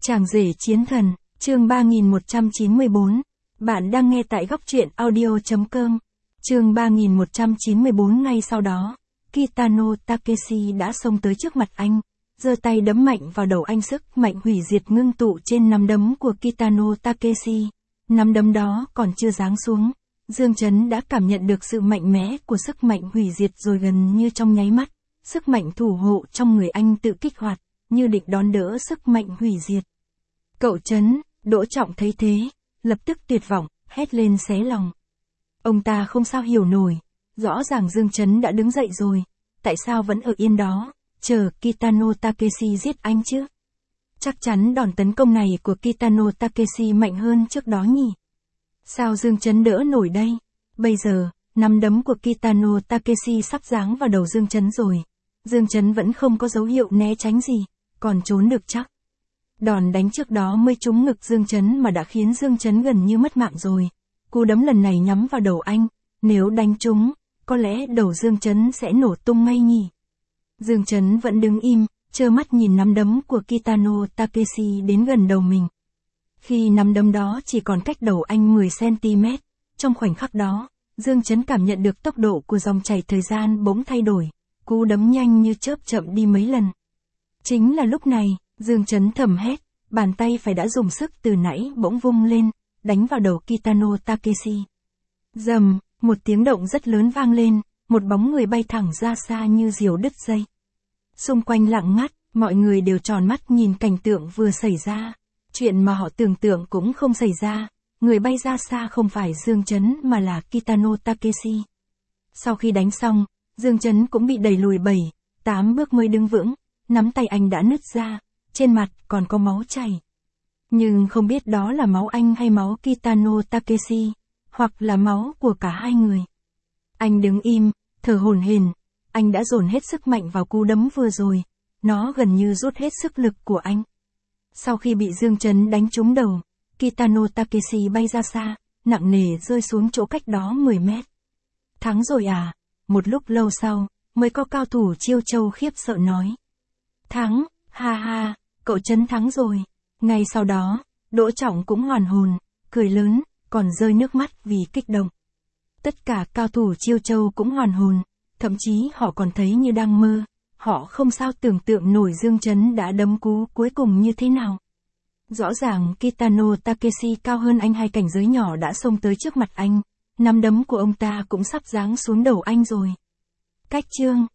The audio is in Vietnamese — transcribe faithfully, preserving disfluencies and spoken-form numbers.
Chàng rể chiến thần, chương ba nghìn một trăm chín mươi bốn. Bạn đang nghe tại góc truyện audio chấm com. Chương ba nghìn một trăm chín mươi bốn. Ngay sau đó, Kitano Takeshi đã xông tới trước mặt anh, giơ tay đấm mạnh vào đầu anh, sức mạnh hủy diệt ngưng tụ trên nắm đấm của Kitano Takeshi. Nắm đấm đó còn chưa giáng xuống, Dương Chấn đã cảm nhận được sự mạnh mẽ của sức mạnh hủy diệt rồi gần như trong nháy mắt, sức mạnh thủ hộ trong người anh tự kích hoạt, như định đón đỡ sức mạnh hủy diệt. Cậu Chấn, Đỗ Trọng thấy thế, lập tức tuyệt vọng, hét lên xé lòng. Ông ta không sao hiểu nổi, rõ ràng Dương Chấn đã đứng dậy rồi, tại sao vẫn ở yên đó, chờ Kitano Takeshi giết anh chứ? Chắc chắn đòn tấn công này của Kitano Takeshi mạnh hơn trước đó nhỉ? Sao Dương Chấn đỡ nổi đây? Bây giờ, nắm đấm của Kitano Takeshi sắp giáng vào đầu Dương Chấn rồi. Dương Chấn vẫn không có dấu hiệu né tránh gì, còn trốn được chắc. Đòn đánh trước đó mới trúng ngực Dương Chấn mà đã khiến Dương Chấn gần như mất mạng rồi. Cú đấm lần này nhắm vào đầu anh, nếu đánh trúng, có lẽ đầu Dương Chấn sẽ nổ tung ngay nhỉ. Dương Chấn vẫn đứng im, trơ mắt nhìn nắm đấm của Kitano Takeshi đến gần đầu mình. Khi nắm đấm đó chỉ còn cách đầu anh mười xăng ti mét, trong khoảnh khắc đó, Dương Chấn cảm nhận được tốc độ của dòng chảy thời gian bỗng thay đổi, cú đấm nhanh như chớp chậm đi mấy lần. Chính là lúc này, Dương Chấn thầm hét, bàn tay phải đã dùng sức từ nãy bỗng vung lên, đánh vào đầu Kitano Takeshi. Rầm, một tiếng động rất lớn vang lên, một bóng người bay thẳng ra xa như diều đứt dây. Xung quanh lặng ngắt, mọi người đều tròn mắt nhìn cảnh tượng vừa xảy ra. Chuyện mà họ tưởng tượng cũng không xảy ra, người bay ra xa không phải Dương Chấn mà là Kitano Takeshi. Sau khi đánh xong, Dương Chấn cũng bị đẩy lùi bảy, tám bước mới đứng vững, nắm tay anh đã nứt ra, trên mặt còn có máu chảy. Nhưng không biết đó là máu anh hay máu Kitano Takeshi, hoặc là máu của cả hai người. Anh đứng im, thở hổn hển, anh đã dồn hết sức mạnh vào cú đấm vừa rồi, nó gần như rút hết sức lực của anh. Sau khi bị Dương Chấn đánh trúng đầu, Kitano Takeshi bay ra xa, nặng nề rơi xuống chỗ cách đó mười mét. Thắng rồi à? Một lúc lâu sau, mới có cao thủ Chiêu Châu khiếp sợ nói. Thắng, ha ha, cậu Chấn thắng rồi. Ngay sau đó, Đỗ Trọng cũng hoàn hồn, cười lớn, còn rơi nước mắt vì kích động. Tất cả cao thủ Chiêu Châu cũng hoàn hồn, thậm chí họ còn thấy như đang mơ. Họ không sao tưởng tượng nổi Dương Chấn đã đấm cú cuối cùng như thế nào. Rõ ràng Kitano Takeshi cao hơn anh hai cảnh giới nhỏ đã xông tới trước mặt anh, nắm đấm của ông ta cũng sắp giáng xuống đầu anh rồi. Cách chương